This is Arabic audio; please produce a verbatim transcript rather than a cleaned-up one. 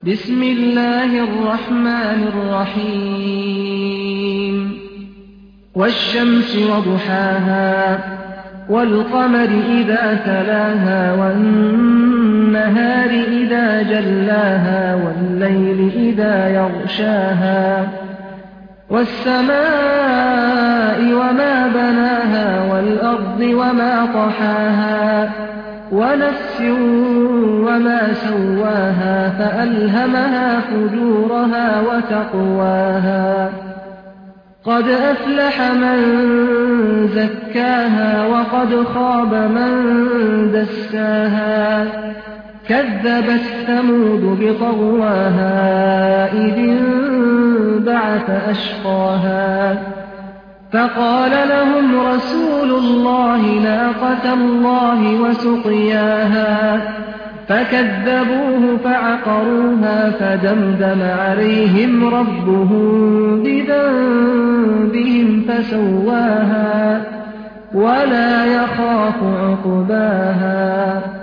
بسم الله الرحمن الرحيم والشمس وضحاها والقمر إذا تلاها والنهار إذا جلاها والليل إذا يغشاها والسماء وما بناها والأرض وما طحاها ونفس وما سواها فألهمها فجورها وتقواها قد أفلح من زكاها وقد خاب من دساها كذبت ثمود بطغواها إذ انبعث أشقاها فقال لهم رسول الله ناقة الله وسقياها فكذبوه فعقروها فدمدم عليهم ربهم بذنبهم فسواها ولا يخاف عقباها